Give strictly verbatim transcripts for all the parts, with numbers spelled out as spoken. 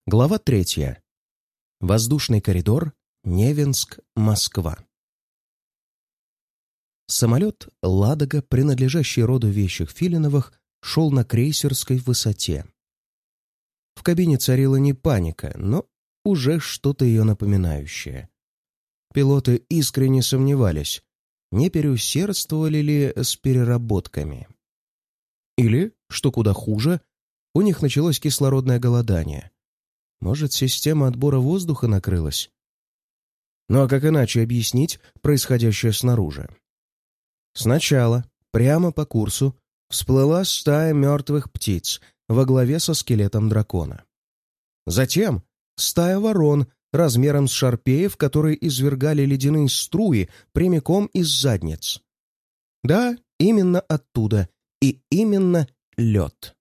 Глава третья. Воздушный коридор. Невинск, Москва. Самолет «Ладога», принадлежащий роду вещих Филиновых, шел на крейсерской высоте. В кабине царила не паника, но уже что-то ее напоминающее. Пилоты искренне сомневались, не переусердствовали ли с переработками. Или, что куда хуже, у них началось кислородное голодание. Может, система отбора воздуха накрылась? Ну а как иначе объяснить происходящее снаружи? Сначала, прямо по курсу, всплыла стая мертвых птиц во главе со скелетом дракона. Затем стая ворон размером с шарпеев, которые извергали ледяные струи прямиком из задниц. Да, именно оттуда, и именно лед.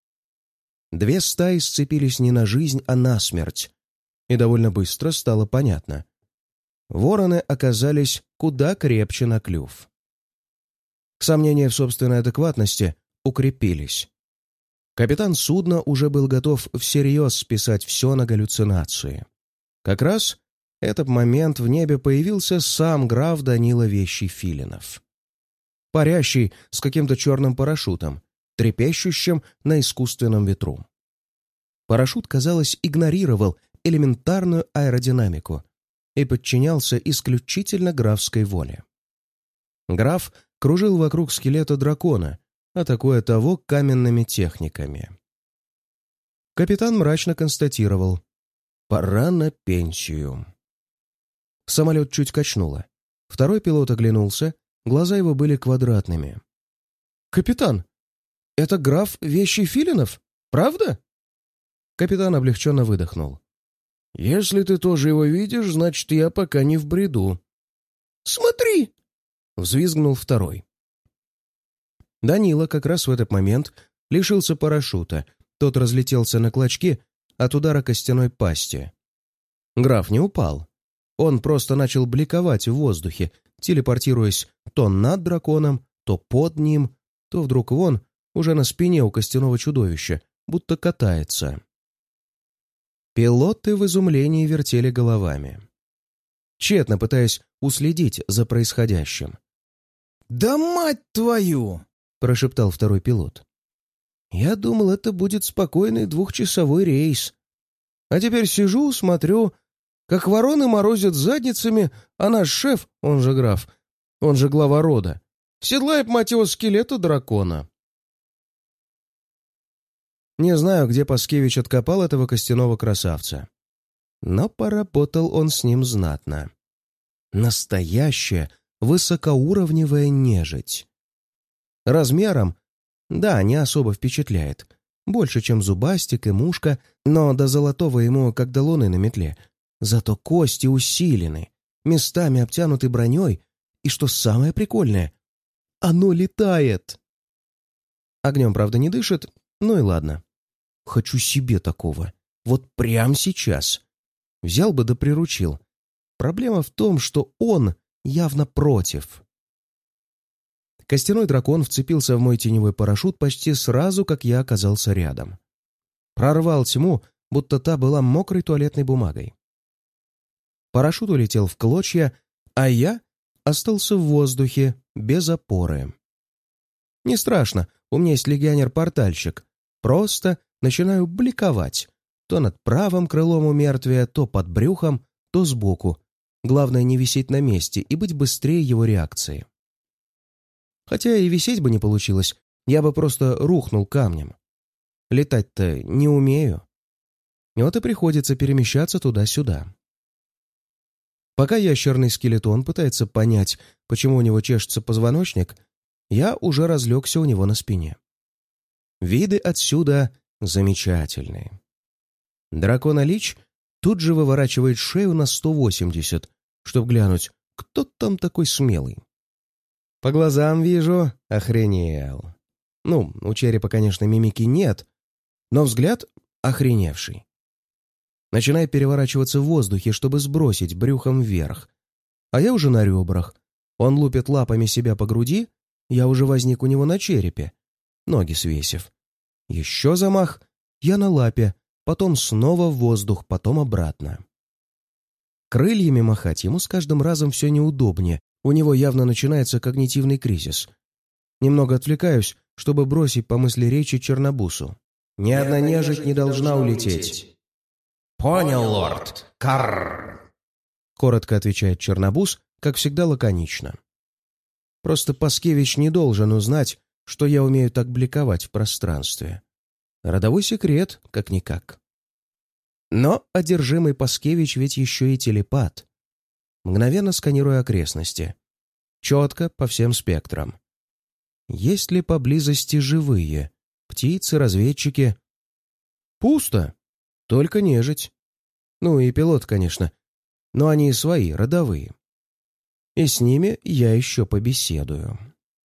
Две стаи сцепились не на жизнь, а на смерть. И довольно быстро стало понятно. Вороны оказались куда крепче на клюв. Сомнения в собственной адекватности укрепились. Капитан судна уже был готов всерьез списать все на галлюцинации. Как раз в этот момент в небе появился сам граф Данила Вещий Филинов. Парящий с каким-то черным парашютом, трепещущим на искусственном ветру. Парашют, казалось, игнорировал элементарную аэродинамику и подчинялся исключительно графской воле. Граф кружил вокруг скелета дракона, атакуя того каменными техниками. Капитан мрачно констатировал: «Пора на пенсию». Самолет чуть качнуло. Второй пилот оглянулся, глаза его были квадратными. «Капитан, это граф Вещий Филинов, правда?» Капитан облегченно выдохнул. «Если ты тоже его видишь, значит, я пока не в бреду». «Смотри!» — взвизгнул второй. Данила как раз в этот момент лишился парашюта. Тот разлетелся на клочки от удара костяной пасти. Граф не упал. Он просто начал бликовать в воздухе, телепортируясь то над драконом, то под ним, то вдруг вон, уже на спине у костяного чудовища, будто катается. Пилоты в изумлении вертели головами, тщетно пытаясь уследить за происходящим. «Да мать твою!» — прошептал второй пилот. «Я думал, это будет спокойный двухчасовой рейс. А теперь сижу, смотрю, как вороны морозят задницами, а наш шеф, он же граф, он же глава рода, седлает, мать его, скелета дракона». Не знаю, где Паскевич откопал этого костяного красавца, но поработал он с ним знатно. Настоящая высокоуровневая нежить. Размером, да, не особо впечатляет. Больше, чем зубастик и мушка, но до золотого ему, как до луны на метле. Зато кости усилены, местами обтянуты броней, и, что самое прикольное, оно летает. Огнем, правда, не дышит, ну и ладно. Хочу себе такого. Вот прямо сейчас. Взял бы да приручил. Проблема в том, что он явно против. Костяной дракон вцепился в мой теневой парашют почти сразу, как я оказался рядом. Прорвал тьму, будто та была мокрой туалетной бумагой. Парашют улетел в клочья, а я остался в воздухе, без опоры. Не страшно, у меня есть легионер-портальщик. Просто начинаю бликовать. То над правым крылом у мертвия, то под брюхом, то сбоку. Главное не висеть на месте и быть быстрее его реакции. Хотя и висеть бы не получилось, я бы просто рухнул камнем. Летать-то не умею. Вот и приходится перемещаться туда-сюда. Пока ящерный скелетон пытается понять, почему у него чешется позвоночник, я уже разлегся у него на спине. Виды отсюда замечательные. Дракона-лич тут же выворачивает шею на сто восемьдесят, чтобы глянуть, кто там такой смелый. По глазам вижу, охренел. Ну, у черепа, конечно, мимики нет, но взгляд охреневший. Начинает переворачиваться в воздухе, чтобы сбросить брюхом вверх. А я уже на ребрах. Он лупит лапами себя по груди, я уже возник у него на черепе, ноги свесив. Еще замах, я на лапе, потом снова в воздух, потом обратно. Крыльями махать ему с каждым разом все неудобнее, у него явно начинается когнитивный кризис. Немного отвлекаюсь, чтобы бросить по мысли речи Чернобусу. «Ни одна нежить не должна улететь». «Понял, лорд. Карр!» Коротко отвечает Чернобус, как всегда лаконично. Просто Паскевич не должен узнать, что я умею так бликовать в пространстве. Родовой секрет, как-никак. Но одержимый Паскевич ведь еще и телепат. Мгновенно сканируя окрестности. Четко по всем спектрам. Есть ли поблизости живые? Птицы, разведчики? Пусто. Только нежить. Ну и пилот, конечно. Но они свои, родовые. И с ними я еще побеседую.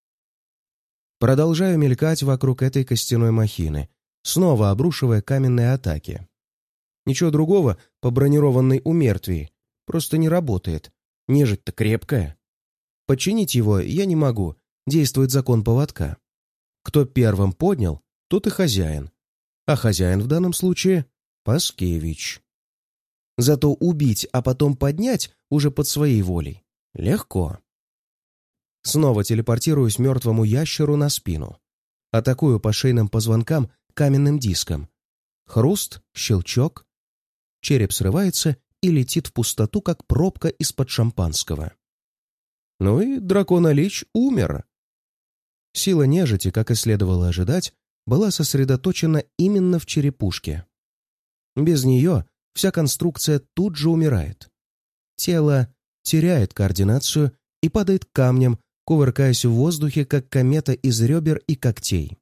Продолжаю мелькать вокруг этой костяной махины, снова обрушивая каменные атаки. Ничего другого по бронированной умертвии просто не работает. Нежить-то крепкая. Подчинить его я не могу, действует закон поводка. Кто первым поднял, тот и хозяин. А хозяин в данном случае — Паскевич. Зато убить, а потом поднять уже под своей волей легко. Снова телепортируюсь мертвому ящеру на спину. Атакую по шейным позвонкам каменным диском. Хруст, щелчок. Череп срывается и летит в пустоту, как пробка из-под шампанского. Ну и дракона-лич умер. Сила нежити, как и следовало ожидать, была сосредоточена именно в черепушке. Без нее вся конструкция тут же умирает. Тело теряет координацию и падает камнем, кувыркаясь в воздухе, как комета из ребер и когтей.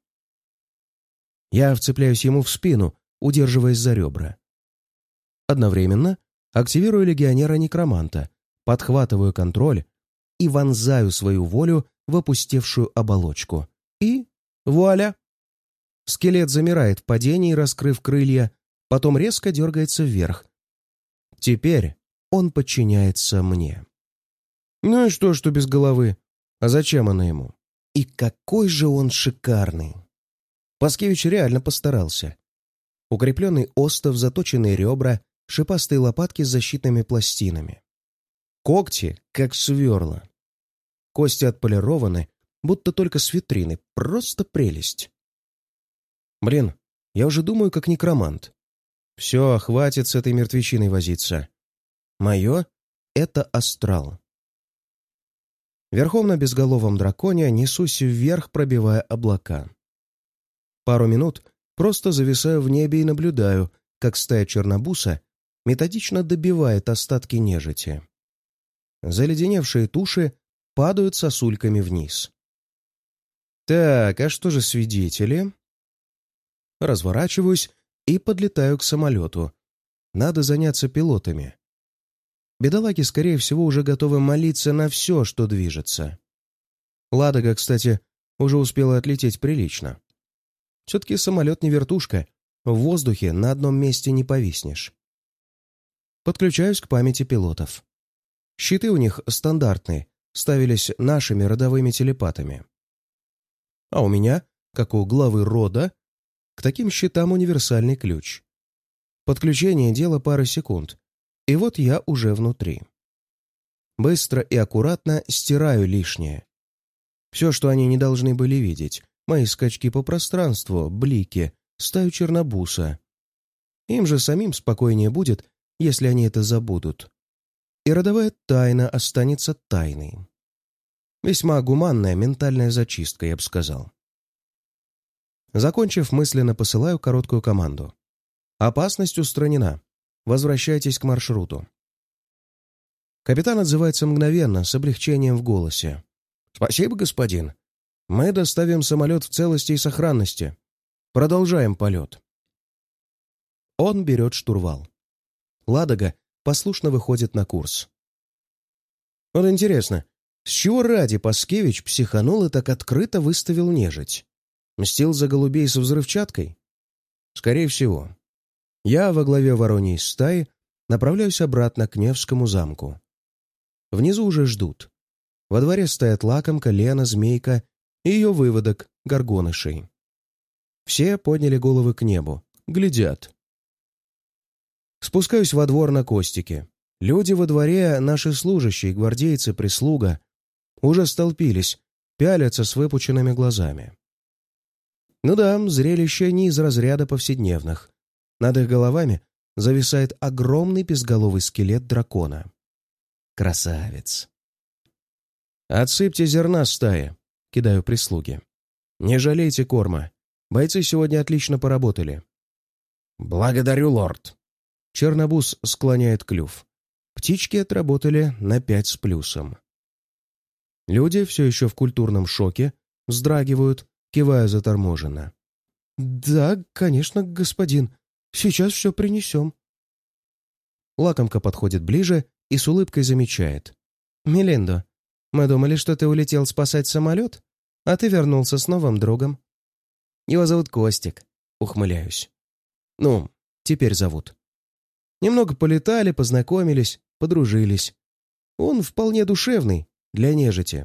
Я вцепляюсь ему в спину, удерживаясь за ребра. Одновременно активирую легионера-некроманта, подхватываю контроль и вонзаю свою волю в опустевшую оболочку. И вуаля! Скелет замирает в падении, раскрыв крылья, потом резко дергается вверх. Теперь он подчиняется мне. Ну и что, что без головы? А зачем она ему? И какой же он шикарный! Паскевич реально постарался. Укрепленный остов, заточенные ребра, шипастые лопатки с защитными пластинами. Когти, как сверла. Кости отполированы, будто только с витрины. Просто прелесть. Блин, я уже думаю, как некромант. Все, хватит с этой мертвечиной возиться. Мое — это астрал. Верхом на безголовом драконе несусь вверх, пробивая облака. Пару минут просто зависаю в небе и наблюдаю, как стая чернобуса методично добивает остатки нежити. Заледеневшие туши падают сосульками вниз. Так, а что же свидетели? Разворачиваюсь и подлетаю к самолету. Надо заняться пилотами. Бедолаги, скорее всего, уже готовы молиться на все, что движется. Ладога, кстати, уже успела отлететь прилично. Все-таки самолет не вертушка. В воздухе на одном месте не повиснешь. Подключаюсь к памяти пилотов. Щиты у них стандартные, ставились нашими родовыми телепатами. А у меня, как у главы рода, к таким щитам универсальный ключ. Подключение — дело пары секунд. И вот я уже внутри. Быстро и аккуратно стираю лишнее. Все, что они не должны были видеть. Мои скачки по пространству, блики, стаю чернобуса. Им же самим спокойнее будет, если они это забудут. И родовая тайна останется тайной. Весьма гуманная ментальная зачистка, я бы сказал. Закончив, мысленно посылаю короткую команду. Опасность устранена. Возвращайтесь к маршруту. Капитан отзывается мгновенно, с облегчением в голосе. «Спасибо, господин. Мы доставим самолет в целости и сохранности. Продолжаем полет». Он берет штурвал. Ладога послушно выходит на курс. Вот интересно, с чего ради Паскевич психанул и так открыто выставил нежить? Мстил за голубей со взрывчаткой? Скорее всего. Я во главе вороньей стаи направляюсь обратно к Невскому замку. Внизу уже ждут. Во дворе стоят лакомка, Лена, Змейка и ее выводок, горгонышей. Все подняли головы к небу, глядят. Спускаюсь во двор на Костике. Люди во дворе, наши служащие, гвардейцы, прислуга, уже столпились, пялятся с выпученными глазами. Ну да, зрелище не из разряда повседневных. Над их головами зависает огромный безголовый скелет дракона. Красавец. «Отсыпьте зерна стаи», — кидаю прислуге. «Не жалейте корма. Бойцы сегодня отлично поработали». «Благодарю, лорд». Чернобуз склоняет клюв. Птички отработали на пять с плюсом. Люди все еще в культурном шоке, вздрагивают, кивая заторможенно. «Да, конечно, господин. Сейчас все принесем». Лакомка подходит ближе и с улыбкой замечает. «Мелиндо, мы думали, что ты улетел спасать самолет, а ты вернулся с новым другом». «Его зовут Костик», — ухмыляюсь. «Ну, теперь зовут». Немного полетали, познакомились, подружились. Он вполне душевный для нежити.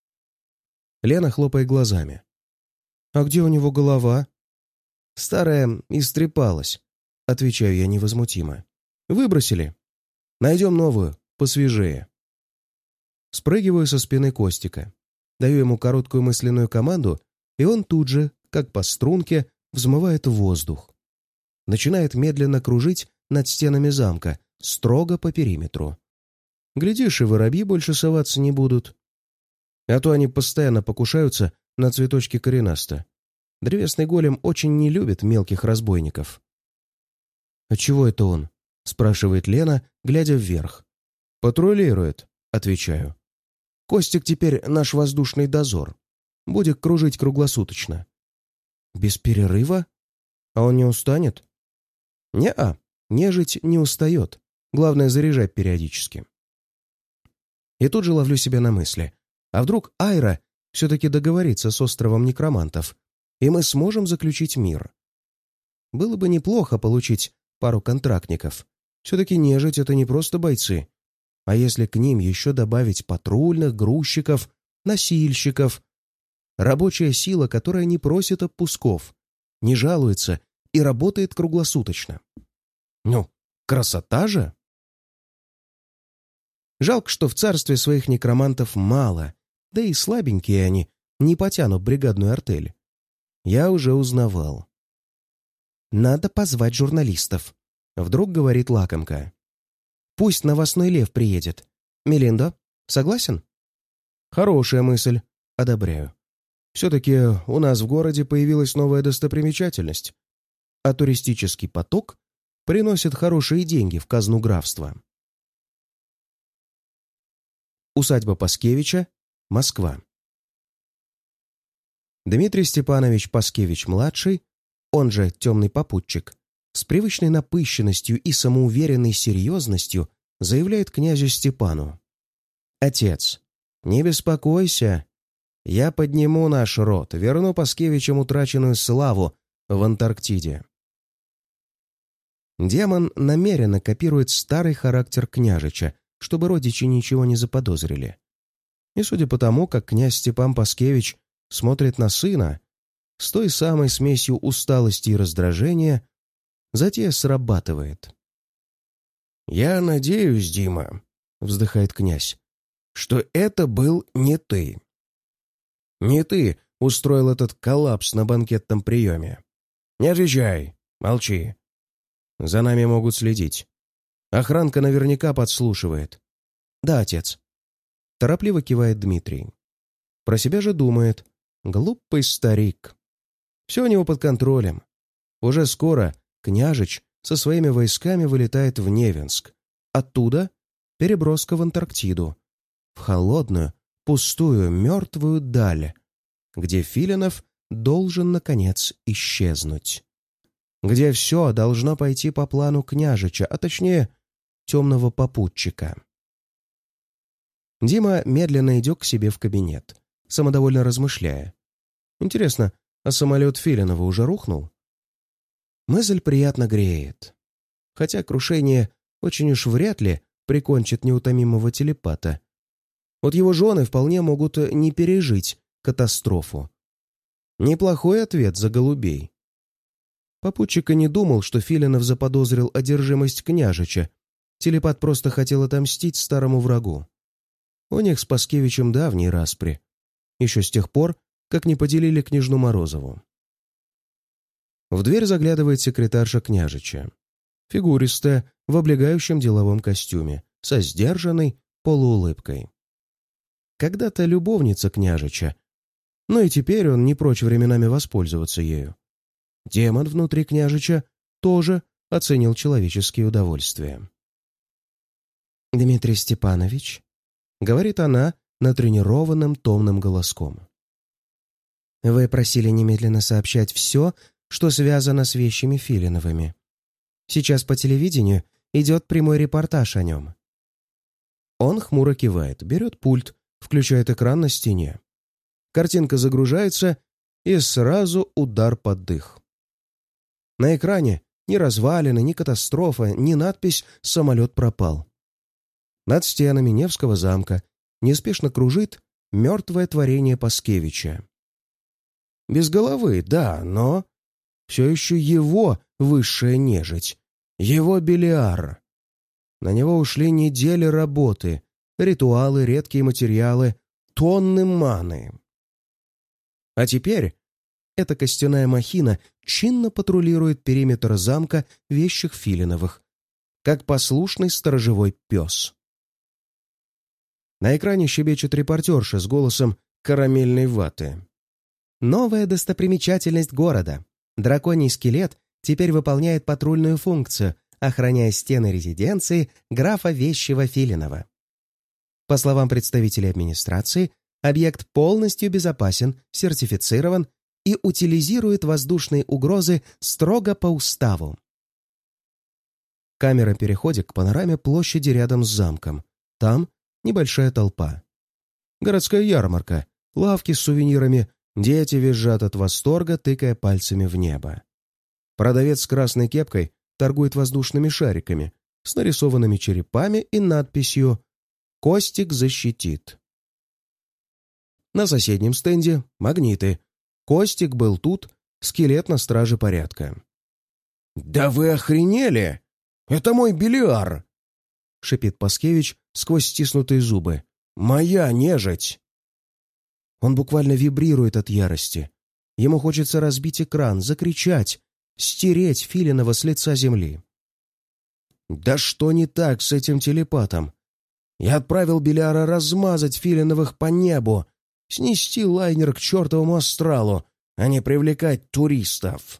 Лена хлопает глазами. «А где у него голова?» «Старая истрепалась», — отвечаю я невозмутимо. «Выбросили. Найдем новую, посвежее». Спрыгиваю со спины Костика. Даю ему короткую мысленную команду, и он тут же, как по струнке, взмывает в воздух. Начинает медленно кружить над стенами замка, строго по периметру. Глядишь, и воробьи больше соваться не будут. А то они постоянно покушаются на цветочки коренаста. Древесный голем очень не любит мелких разбойников. «А чего это он?» — спрашивает Лена, глядя вверх. «Патрулирует», — отвечаю. «Костик теперь наш воздушный дозор. Будет кружить круглосуточно». «Без перерыва? А он не устанет?» «Не-а, нежить не устает. Главное, заряжать периодически». И тут же ловлю себя на мысли. А вдруг Айра все-таки договорится с островом некромантов, и мы сможем заключить мир? Было бы неплохо получить пару контрактников. Все-таки нежить — это не просто бойцы. А если к ним еще добавить патрульных, грузчиков, носильщиков? Рабочая сила, которая не просит отпусков, не жалуется и работает круглосуточно. Ну, красота же! Жалко, что в царстве своих некромантов мало, да и слабенькие они, не потянут бригадную артель. Я уже узнавал. «Надо позвать журналистов», — вдруг говорит лакомка. «Пусть новостной лев приедет. Мелиндо, согласен?» «Хорошая мысль. Одобряю. Все-таки у нас в городе появилась новая достопримечательность, а туристический поток приносит хорошие деньги в казну графства». Усадьба Паскевича, Москва. Дмитрий Степанович Паскевич-младший, он же темный попутчик, с привычной напыщенностью и самоуверенной серьезностью заявляет князю Степану: «Отец, не беспокойся, я подниму наш род, верну Паскевичам утраченную славу в Антарктиде». Демон намеренно копирует старый характер княжича, чтобы родичи ничего не заподозрили. И судя по тому, как князь Степан Паскевич смотрит на сына, с той самой смесью усталости и раздражения, затея срабатывает. «Я надеюсь, Дима», — вздыхает князь, — «что это был не ты. Не ты устроил этот коллапс на банкетном приеме. Не отвечай, молчи. За нами могут следить. Охранка наверняка подслушивает». «Да, отец», — торопливо кивает Дмитрий. Про себя же думает: глупый старик. Все у него под контролем. Уже скоро княжич со своими войсками вылетает в Невинск. Оттуда переброска в Антарктиду. В холодную, пустую, мертвую даль, где Филинов должен, наконец, исчезнуть. Где все должно пойти по плану княжича, а точнее, темного попутчика. Дима медленно идет к себе в кабинет, самодовольно размышляя. Интересно, а самолет Филинова уже рухнул? Мысль приятно греет. Хотя крушение очень уж вряд ли прикончит неутомимого телепата. Вот его жены вполне могут не пережить катастрофу. Неплохой ответ за голубей. Попутчик и не думал, что Филинов заподозрил одержимость княжича. Телепат просто хотел отомстить старому врагу. У них с Паскевичем давние распри. Еще с тех пор, как не поделили княжну Морозову. В дверь заглядывает секретарша княжича. Фигуристая, в облегающем деловом костюме, со сдержанной полуулыбкой. Когда-то любовница княжича, но и теперь он не прочь временами воспользоваться ею. Демон внутри княжича тоже оценил человеческие удовольствия. «Дмитрий Степанович», — говорит она натренированным томным голоском, — «вы просили немедленно сообщать все, что связано с вещами Филиновыми. Сейчас по телевидению идет прямой репортаж о нем». Он хмуро кивает, берет пульт, включает экран на стене. Картинка загружается, и сразу удар под дых. На экране ни развалины, ни катастрофа, ни надпись «Самолет пропал». Над стенами Невского замка неспешно кружит мертвое творение Паскевича. Без головы, да, но все еще его высшая нежить, его Белиар. На него ушли недели работы, ритуалы, редкие материалы, тонны маны. А теперь эта костяная махина чинно патрулирует периметр замка вещих Филиновых, как послушный сторожевой пес. На экране щебечет репортерша с голосом карамельной ваты. Новая достопримечательность города. Драконий скелет теперь выполняет патрульную функцию, охраняя стены резиденции графа Вещего Филинова. По словам представителей администрации, объект полностью безопасен, сертифицирован и утилизирует воздушные угрозы строго по уставу. Камера переходит к панораме площади рядом с замком. Там небольшая толпа. Городская ярмарка, лавки с сувенирами, дети визжат от восторга, тыкая пальцами в небо. Продавец с красной кепкой торгует воздушными шариками с нарисованными черепами и надписью «Костик защитит». На соседнем стенде магниты. Костик был тут, скелет на страже порядка. «Да вы охренели! Это мой Белиар!» — шипит Паскевич сквозь стиснутые зубы. «Моя нежить!» Он буквально вибрирует от ярости. Ему хочется разбить экран, закричать, стереть Филинова с лица земли. «Да что не так с этим телепатом? Я отправил Белиара размазать Филиновых по небу, снести лайнер к чертовому астралу, а не привлекать туристов».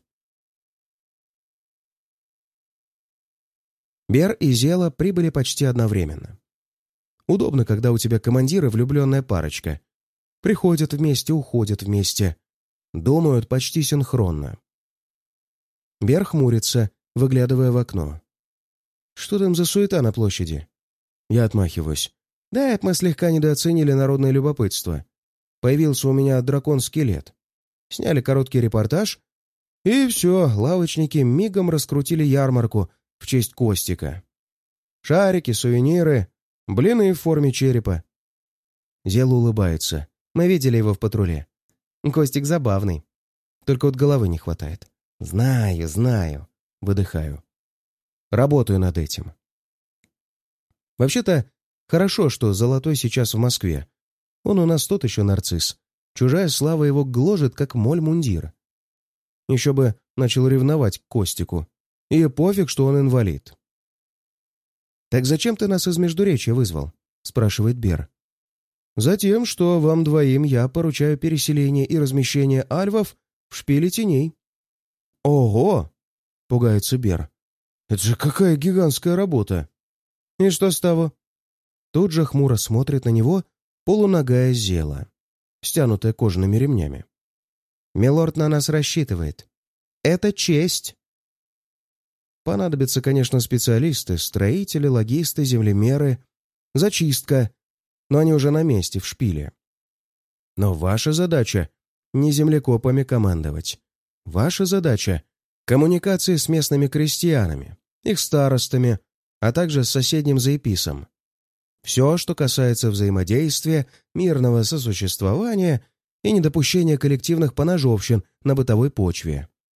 Бер и Зела прибыли почти одновременно. Удобно, когда у тебя командиры влюбленная парочка. Приходят вместе, уходят вместе. Думают почти синхронно. Бер хмурится, выглядывая в окно. «Что там за суета на площади?» Я отмахиваюсь. «Да, это мы слегка недооценили народное любопытство. Появился у меня дракон-скелет. Сняли короткий репортаж, и все, лавочники мигом раскрутили ярмарку в честь Костика. Шарики, сувениры, блины в форме черепа». Зела улыбается. Мы видели его в патруле. Костик забавный. Только вот головы не хватает. «Знаю, знаю», — выдыхаю. Работаю над этим. Вообще-то, хорошо, что Золотой сейчас в Москве. Он у нас тот еще нарцисс. Чужая слава его гложет, как моль мундир. Еще бы начал ревновать к Костику. И пофиг, что он инвалид. «Так зачем ты нас из Междуречья вызвал?» — спрашивает Бер. «Затем, что вам двоим я поручаю переселение и размещение альвов в шпиле теней». «Ого!» — пугается Бер. «Это же какая гигантская работа!» «И что с того?» Тут же хмуро смотрит на него полуногая Зела, стянутая кожаными ремнями. «Милорд на нас рассчитывает. Это честь!» Понадобятся, конечно, специалисты, строители, логисты, землемеры, зачистка, но они уже на месте, в шпиле. Но ваша задача — не землекопами командовать. Ваша задача — коммуникации с местными крестьянами, их старостами, а также с соседним заеписом. Все, что касается взаимодействия, мирного сосуществования и недопущения коллективных поножовщин на бытовой почве.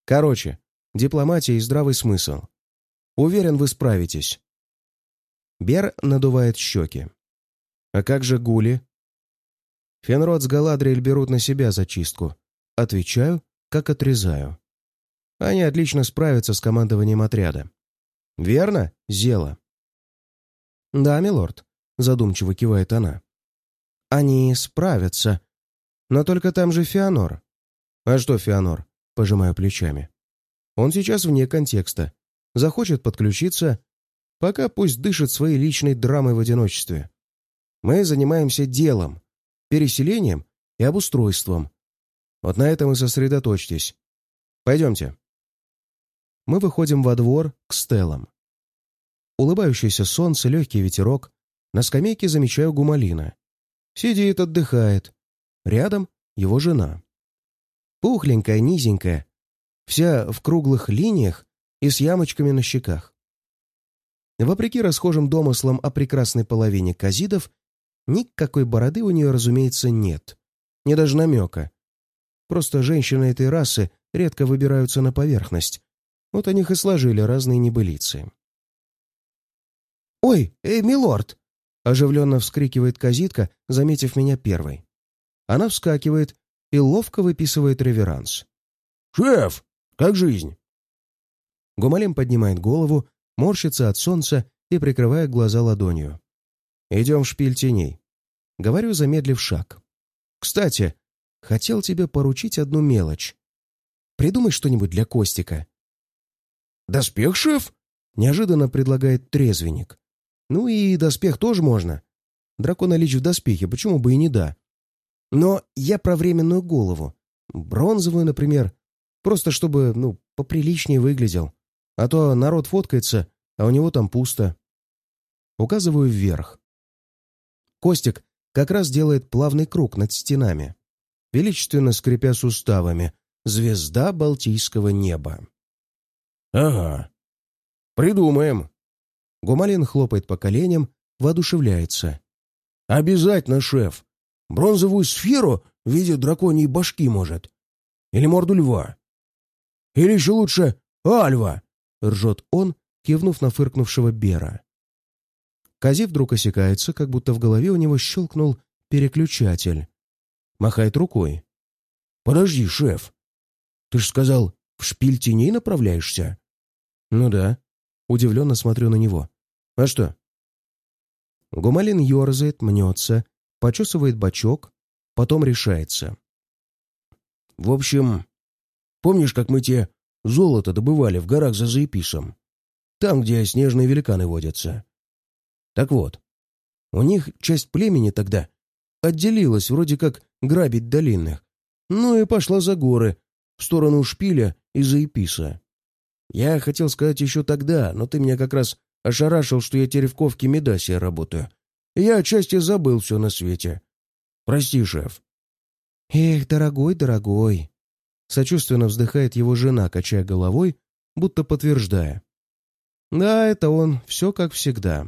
Короче, дипломатия и здравый смысл. Уверен, вы справитесь. Бер надувает щеки. А как же гули? Фенрод с Галадриэль берут на себя зачистку. Отвечаю, как отрезаю. Они отлично справятся с командованием отряда. Верно, Зела? Да, милорд, задумчиво кивает она. Они справятся. Но только там же Феонор. А что Феонор? Пожимаю плечами. Он сейчас вне контекста. Захочет подключиться, пока пусть дышит своей личной драмой в одиночестве. Мы занимаемся делом, переселением и обустройством. Вот на этом и сосредоточьтесь. Пойдемте. Мы выходим во двор к стелам. Улыбающееся солнце, легкий ветерок. На скамейке замечаю Гумалина. Сидит, отдыхает. Рядом его жена. Пухленькая, низенькая, вся в круглых линиях и с ямочками на щеках. Вопреки расхожим домыслам о прекрасной половине казидов, никакой бороды у нее, разумеется, нет. Ни даже намека. Просто женщины этой расы редко выбираются на поверхность. Вот о них и сложили разные небылицы. «Ой, эй, милорд!» — оживленно вскрикивает казидка, заметив меня первой. Она вскакивает и ловко выписывает реверанс. «Шеф, как жизнь?» Гумалин поднимает голову, морщится от солнца и прикрывает глаза ладонью. «Идем в шпиль теней». Говорю, замедлив шаг. «Кстати, хотел тебе поручить одну мелочь. Придумай что-нибудь для Костика». «Доспех, шеф?» — неожиданно предлагает трезвенник. «Ну и доспех тоже можно. Драконолич в доспехе, почему бы и не да? Но я про временную голову. Бронзовую, например. Просто чтобы, ну, поприличнее выглядел. А то народ фоткается, а у него там пусто». Указываю вверх. Костик как раз делает плавный круг над стенами, величественно скрипя суставами. Звезда Балтийского неба. «Ага. Придумаем». Гумалин хлопает по коленям, воодушевляется. «Обязательно, шеф. Бронзовую сферу в виде драконьей башки, может. Или морду льва. Или еще лучше альва», — ржет он, кивнув на фыркнувшего Бера. Кази вдруг осекается, как будто в голове у него щелкнул переключатель. Махает рукой. «Подожди, шеф. Ты ж сказал, в шпиль теней направляешься?» «Ну да». Удивленно смотрю на него. «А что?» Гумалин ерзает, мнется, почесывает бочок, потом решается. «В общем, помнишь, как мы те золото добывали в горах за Заеписом? Там, где снежные великаны водятся. Так вот, у них часть племени тогда отделилась, вроде как грабить долинных. Ну и пошла за горы, в сторону шпиля и Заеписа. Я хотел сказать еще тогда, но ты меня как раз ошарашил, что я теперь в ковке Медасия работаю. И я отчасти забыл все на свете. Прости, шеф». «Эх, дорогой, дорогой!» Сочувственно вздыхает его жена, качая головой, будто подтверждая. «Да, это он, все как всегда».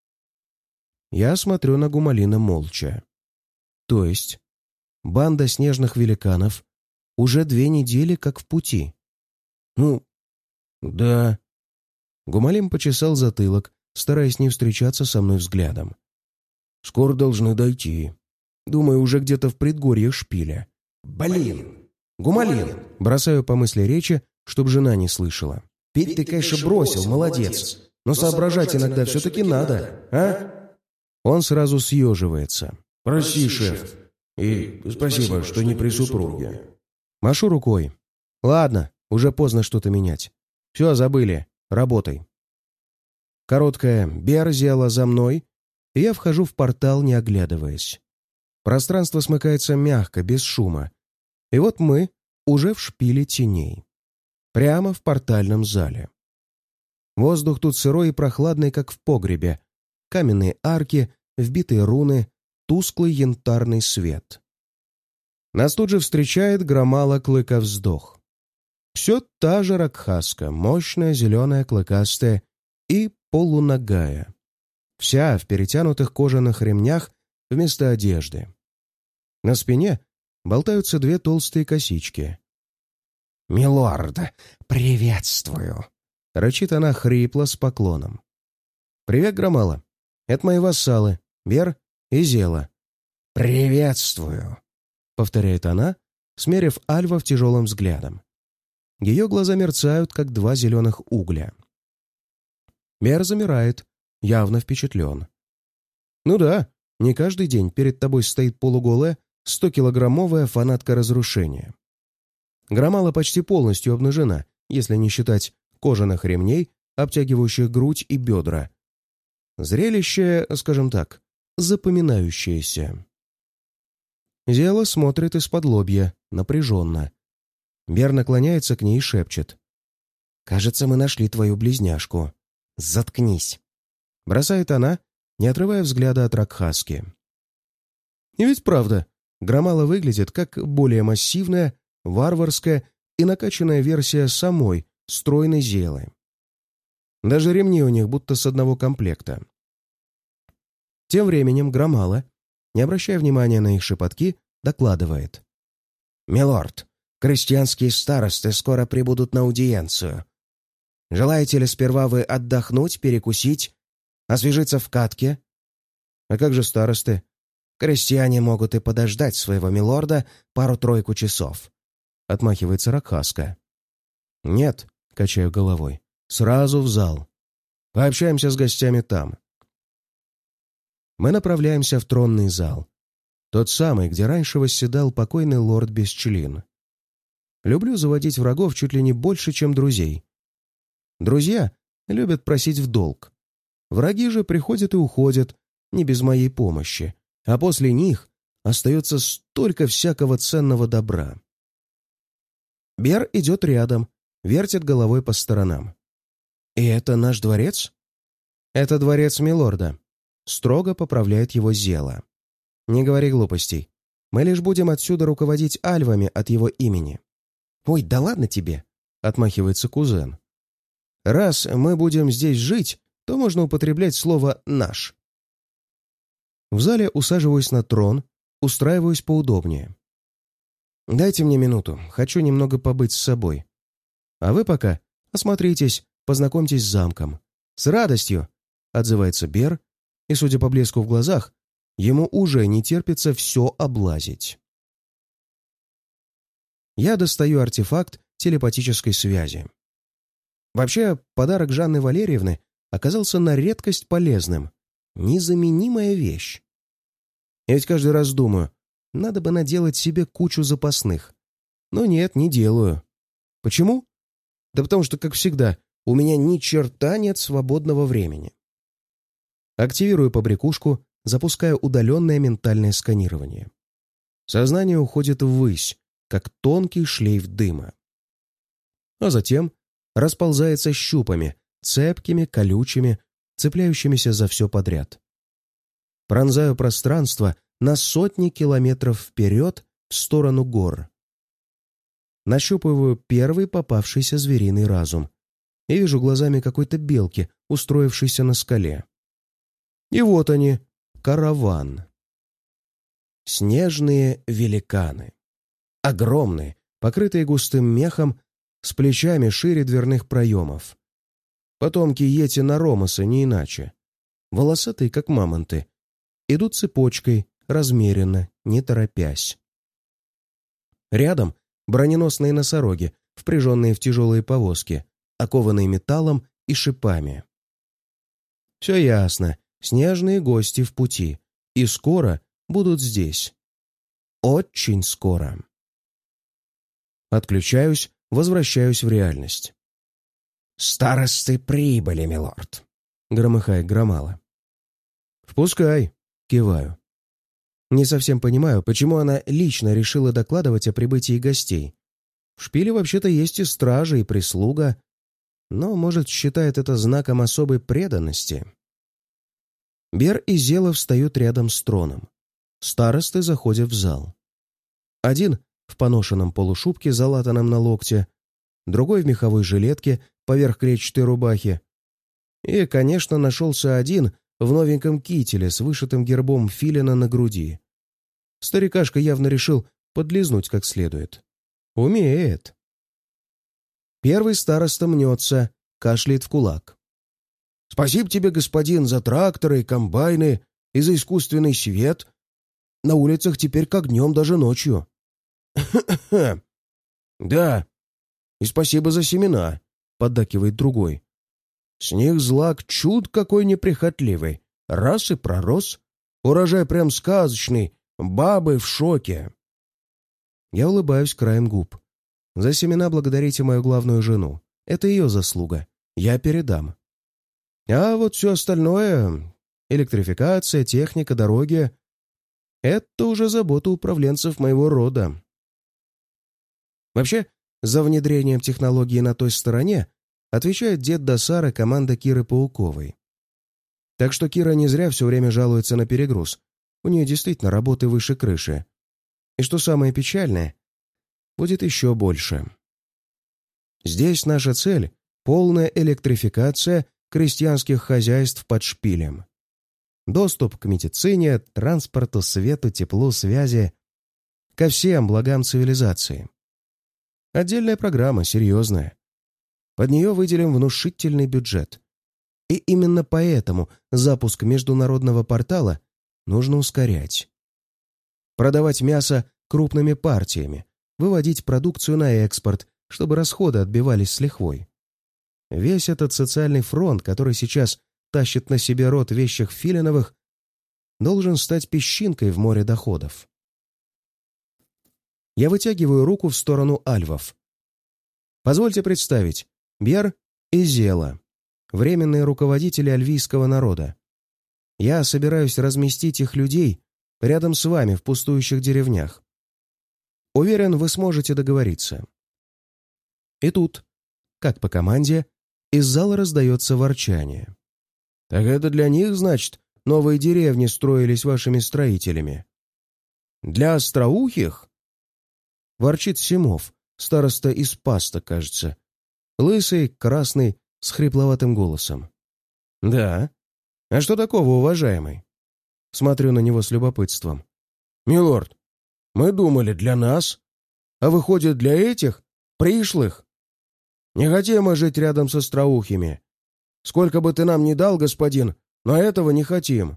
Я смотрю на Гумалина молча. То есть, банда снежных великанов уже две недели как в пути. «Ну, да». Гумалин почесал затылок, стараясь не встречаться со мной взглядом. «Скоро должны дойти. Думаю, уже где-то в предгорьях шпиля». «Блин! Гумалин!» Бросаю по мысли речи, чтобы жена не слышала. «Пить ты, конечно, бросил, молодец. Но соображать иногда все-таки надо, а?» Он сразу съеживается. «Прости, шеф. И спасибо, что не при супруге». Машу рукой. «Ладно, уже поздно что-то менять. Все, забыли. Работай». Короткая «Берзиала за мной», и я вхожу в портал, не оглядываясь. Пространство смыкается мягко, без шума. И вот мы уже в шпиле теней. Прямо в портальном зале. Воздух тут сырой и прохладный, как в погребе. Каменные арки, вбитые руны, тусклый янтарный свет. Нас тут же встречает громала клыковздох. Все та же ракхаска, мощная, зеленая, клыкастая и полуногая. Вся в перетянутых кожаных ремнях вместо одежды. На спине болтаются две толстые косички. «Милорд, приветствую!» — рычит она хрипло с поклоном. «Привет, Громала. Это мои вассалы, Бер и Зела». «Приветствую!» — повторяет она, смерив Альва тяжелым взглядом. Ее глаза мерцают, как два зеленых угля. Бер замирает, явно впечатлен. «Ну да, не каждый день перед тобой стоит полуголая, стокилограммовая фанатка разрушения. Громала почти полностью обнажена, если не считать кожаных ремней, обтягивающих грудь и бедра. Зрелище, скажем так, запоминающееся». Зела смотрит из-под лобья, напряженно. Бер наклоняется к ней и шепчет. «Кажется, мы нашли твою близняшку. Заткнись!» Бросает она, не отрывая взгляда от Ракхаски. И ведь правда, Громала выглядит как более массивная, варварская и накачанная версия самой стройной Зелы. Даже ремни у них будто с одного комплекта. Тем временем Громала, не обращая внимания на их шепотки, докладывает. «Милорд, крестьянские старосты скоро прибудут на аудиенцию. Желаете ли сперва вы отдохнуть, перекусить, освежиться в катке?» «А как же старосты?» «Крестьяне могут и подождать своего милорда пару-тройку часов», — отмахивается Ракхаска. «Нет», — качаю головой, — «сразу в зал. Пообщаемся с гостями там». Мы направляемся в тронный зал. Тот самый, где раньше восседал покойный лорд Бесчлин. Люблю заводить врагов чуть ли не больше, чем друзей. Друзья любят просить в долг. Враги же приходят и уходят, не без моей помощи, а после них остается столько всякого ценного добра. Бер идет рядом, вертит головой по сторонам. «И это наш дворец?» «Это дворец милорда», — строго поправляет его Зела. «Не говори глупостей. Мы лишь будем отсюда руководить альвами от его имени». «Ой, да ладно тебе», — отмахивается кузен. «Раз мы будем здесь жить, то можно употреблять слово «наш». В зале усаживаюсь на трон, устраиваюсь поудобнее. «Дайте мне минуту, хочу немного побыть с собой. А вы пока осмотритесь, познакомьтесь с замком». «С радостью», — отзывается Бер, и, судя по блеску в глазах, ему уже не терпится все облазить. Я достаю артефакт телепатической связи. Вообще, подарок Жанны Валерьевны оказался на редкость полезным. Незаменимая вещь. Я ведь каждый раз думаю, надо бы наделать себе кучу запасных. Но нет, не делаю. Почему? Да потому что, как всегда, у меня ни черта нет свободного времени. Активирую побрякушку, запуская удаленное ментальное сканирование. Сознание уходит ввысь, как тонкий шлейф дыма. А затем расползается щупами, цепкими, колючими, цепляющимися за все подряд. Пронзаю пространство на сотни километров вперед в сторону гор. Нащупываю первый попавшийся звериный разум и вижу глазами какой-то белки, устроившейся на скале. И вот они, караван. Снежные великаны. Огромные, покрытые густым мехом, с плечами шире дверных проемов. Потомки Йети Наромаса, не иначе. Волосатые, как мамонты. Идут цепочкой, размеренно, не торопясь. Рядом броненосные носороги, впряженные в тяжелые повозки, окованные металлом и шипами. Все ясно, снежные гости в пути, и скоро будут здесь. Очень скоро. Отключаюсь, возвращаюсь в реальность. «Старосты прибыли, милорд», — громыхает Громала. «Впускай», — киваю. Не совсем понимаю, почему она лично решила докладывать о прибытии гостей. В шпиле вообще-то есть и стражи, и прислуга, но, может, считает это знаком особой преданности. Бер и Зела встают рядом с троном. Старосты заходят в зал. Один в поношенном полушубке, залатанном на локте, другой в меховой жилетке поверх клетчатой рубахи. И, конечно, нашелся один в новеньком кителе с вышитым гербом филина на груди. Старикашка явно решил подлизнуть как следует. Умеет. Первый староста мнется, кашляет в кулак. «Спасибо тебе, господин, за тракторы и комбайны и за искусственный свет. На улицах теперь как днем, даже ночью». «Да, и спасибо за семена», — поддакивает другой. «С них злак чуд какой неприхотливый. Раз и пророс. Урожай прям сказочный. Бабы в шоке». Я улыбаюсь краем губ. «За семена благодарите мою главную жену. Это ее заслуга. Я передам. А вот все остальное — электрификация, техника, дороги — это уже забота управленцев моего рода». Вообще, за внедрением технологии на той стороне отвечает дед Досар и команда Киры Пауковой. Так что Кира не зря все время жалуется на перегруз. У нее действительно работы выше крыши. И что самое печальное, будет еще больше. Здесь наша цель — полная электрификация крестьянских хозяйств под шпилем. Доступ к медицине, транспорту, свету, теплу, связи. Ко всем благам цивилизации. Отдельная программа, серьезная. Под нее выделим внушительный бюджет. И именно поэтому запуск международного портала нужно ускорять. Продавать мясо крупными партиями, выводить продукцию на экспорт, чтобы расходы отбивались с лихвой. Весь этот социальный фронт, который сейчас тащит на себе род вещих Филиновых, должен стать песчинкой в море доходов. Я вытягиваю руку в сторону альвов. Позвольте представить, Бьер и Зела, временные руководители альвийского народа. Я собираюсь разместить их людей рядом с вами в пустующих деревнях. Уверен, вы сможете договориться. И тут, как по команде, из зала раздается ворчание. «Так это для них, значит, новые деревни строились вашими строителями? Для остроухих?» Ворчит Симов, староста из Паста, кажется. Лысый, красный, с хрипловатым голосом. «Да? А что такого, уважаемый?» Смотрю на него с любопытством. «Милорд, мы думали, для нас. А выходит, для этих, пришлых? Не хотим мы жить рядом с остроухими. Сколько бы ты нам ни дал, господин, но этого не хотим».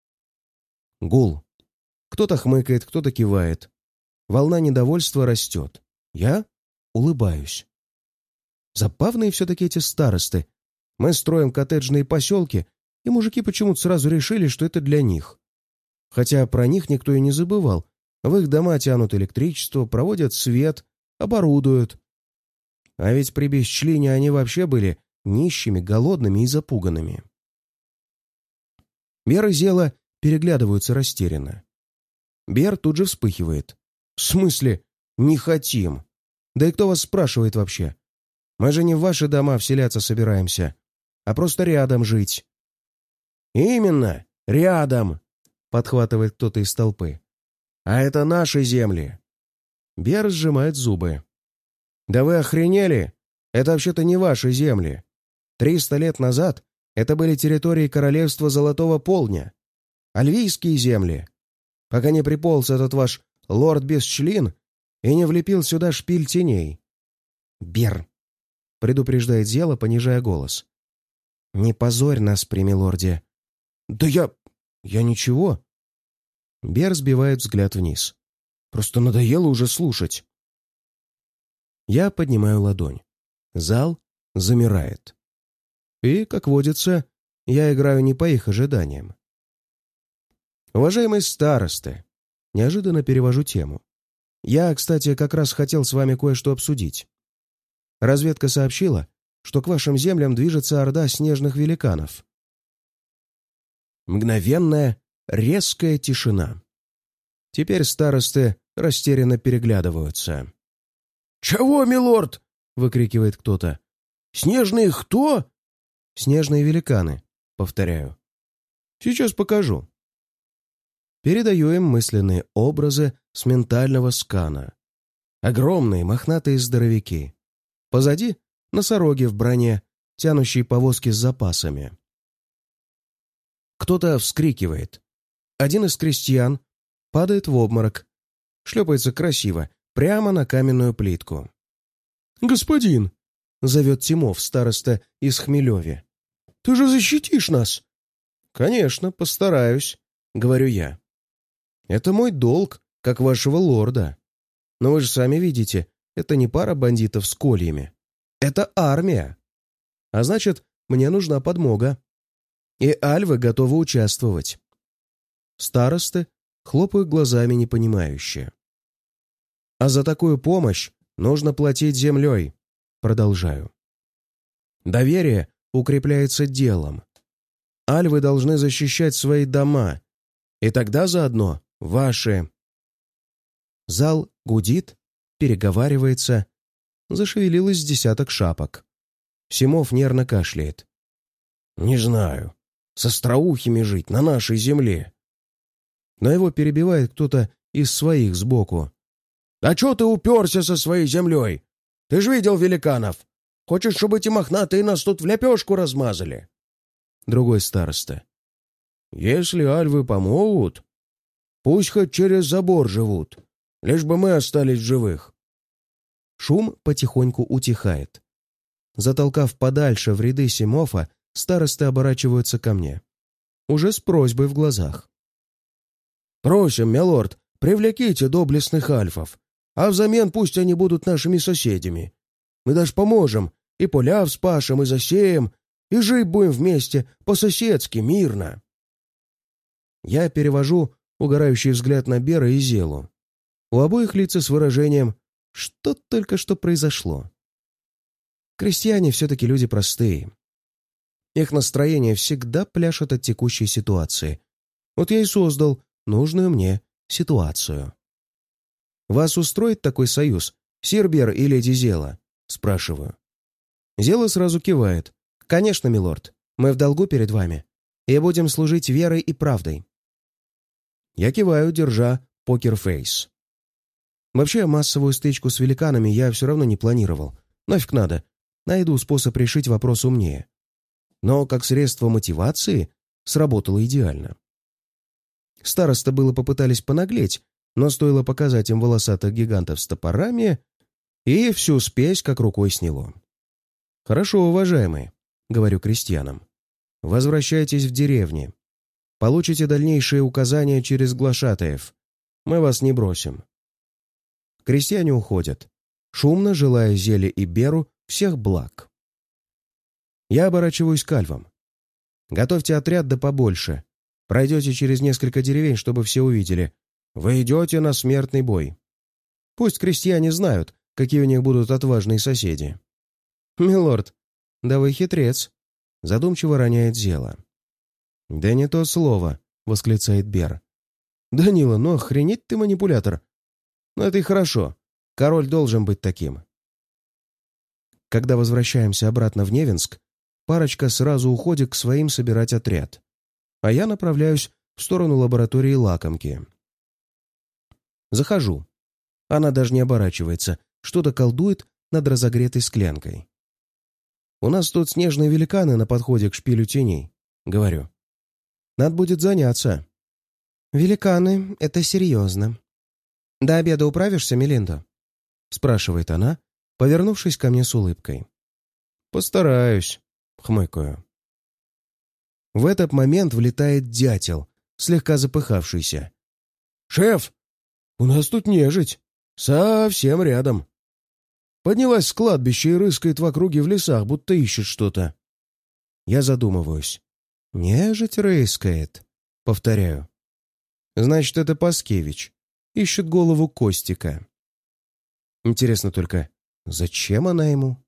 Гул. Кто-то хмыкает, кто-то кивает. Волна недовольства растет. Я улыбаюсь. Забавные все-таки эти старосты. Мы строим коттеджные поселки, и мужики почему-то сразу решили, что это для них. Хотя про них никто и не забывал. В их дома тянут электричество, проводят свет, оборудуют. А ведь при бесчлении они вообще были нищими, голодными и запуганными. Бер и Зела переглядываются растерянно. Бер тут же вспыхивает. «В смысле, не хотим? Да и кто вас спрашивает вообще? Мы же не в ваши дома вселяться собираемся, а просто рядом жить». «Именно, рядом!» — подхватывает кто-то из толпы. «А это наши земли!» Бер сжимает зубы. «Да вы охренели? Это вообще-то не ваши земли. Триста лет назад это были территории королевства Золотого Полдня. Альвийские земли. Пока не приполз этот ваш лорд Бесчлин и не влепил сюда шпиль теней». «Бер!» — предупреждает Зела, понижая голос. «Не позорь нас при милорде». «Да я... я ничего». Бер сбивает взгляд вниз. «Просто надоело уже слушать». Я поднимаю ладонь. Зал замирает. И, как водится, я играю не по их ожиданиям. «Уважаемые старосты», неожиданно перевожу тему. «Я, кстати, как раз хотел с вами кое-что обсудить. Разведка сообщила, что к вашим землям движется орда снежных великанов». Мгновенная, резкая тишина. Теперь старосты растерянно переглядываются. «Чего, милорд?» — выкрикивает кто-то. «Снежные кто?» «Снежные великаны», — повторяю. «Сейчас покажу». Передаю им мысленные образы с ментального скана. Огромные мохнатые здоровяки. Позади — носороги в броне, тянущие повозки с запасами. Кто-то вскрикивает. Один из крестьян падает в обморок. Шлепается красиво, прямо на каменную плитку. «Господин!» зовет Тимов, староста из Хмелеве. «Ты же защитишь нас!» «Конечно, постараюсь», — говорю я. «Это мой долг, как вашего лорда. Но вы же сами видите, это не пара бандитов с кольями. Это армия. А значит, мне нужна подмога. И альвы готовы участвовать». Старосты хлопают глазами непонимающе. «А за такую помощь нужно платить землей», — продолжаю. «Доверие укрепляется делом. Альвы должны защищать свои дома, и тогда заодно ваши». Зал гудит, переговаривается. Зашевелилось десяток шапок. Симов нервно кашляет. «Не знаю. С остроухими жить на нашей земле». Но его перебивает кто-то из своих сбоку. «А чё ты уперся со своей землей? Ты ж видел великанов. Хочешь, чтобы эти мохнатые нас тут в лепешку размазали?» Другой староста. «Если альвы помогут, пусть хоть через забор живут, лишь бы мы остались в живых». Шум потихоньку утихает. Затолкав подальше в ряды Симофа, старосты оборачиваются ко мне. Уже с просьбой в глазах. «Просим, милорд, привлеките доблестных альфов, а взамен пусть они будут нашими соседями. Мы даже поможем, и поля вспашем, и засеем, и жить будем вместе, по-соседски, мирно». Я перевожу угорающий взгляд на Бера и Зелу. У обоих лица с выражением «что только что произошло». Крестьяне все-таки люди простые. Их настроение всегда пляшет от текущей ситуации. Вот я и создал нужную мне ситуацию. «Вас устроит такой союз, сир Бер и леди Зела?» — спрашиваю. Зела сразу кивает. «Конечно, милорд, мы в долгу перед вами, и будем служить верой и правдой». Я киваю, держа покерфейс. Вообще, массовую стычку с великанами я все равно не планировал. Нафиг надо. Найду способ решить вопрос умнее. Но как средство мотивации сработало идеально. Староста было попытались понаглеть, но стоило показать им волосатых гигантов с топорами, и всю спесь как рукой сняло. «Хорошо, уважаемые», — говорю крестьянам. «Возвращайтесь в деревни. Получите дальнейшие указания через глашатаев. Мы вас не бросим». Крестьяне уходят, шумно желая Зеле и Беру всех благ. Я оборачиваюсь к альвам. «Готовьте отряд да побольше. Пройдете через несколько деревень, чтобы все увидели. Вы идете на смертный бой. Пусть крестьяне знают, какие у них будут отважные соседи». «Милорд, да вы хитрец», — задумчиво роняет Зела. «Да не то слово», — восклицает Бер. «Данила, ну охренеть ты манипулятор. Но это и хорошо. Король должен быть таким». Когда возвращаемся обратно в Невинск, парочка сразу уходит к своим собирать отряд, а я направляюсь в сторону лаборатории лакомки. Захожу. Она даже не оборачивается, что-то колдует над разогретой склянкой. «У нас тут снежные великаны на подходе к шпилю теней», — говорю. «Надо будет заняться». «Великаны — это серьезно. До обеда управишься, Мелинда?» — спрашивает она, повернувшись ко мне с улыбкой. «Постараюсь», — хмыкаю. В этот момент влетает дятел, слегка запыхавшийся. «Шеф, у нас тут нежить. Совсем рядом. Поднялась с кладбища и рыскает в округе в лесах, будто ищет что-то». Я задумываюсь. «Нежить рыскает», — повторяю. «Значит, это Паскевич. Ищет голову Костика. Интересно только, зачем она ему?»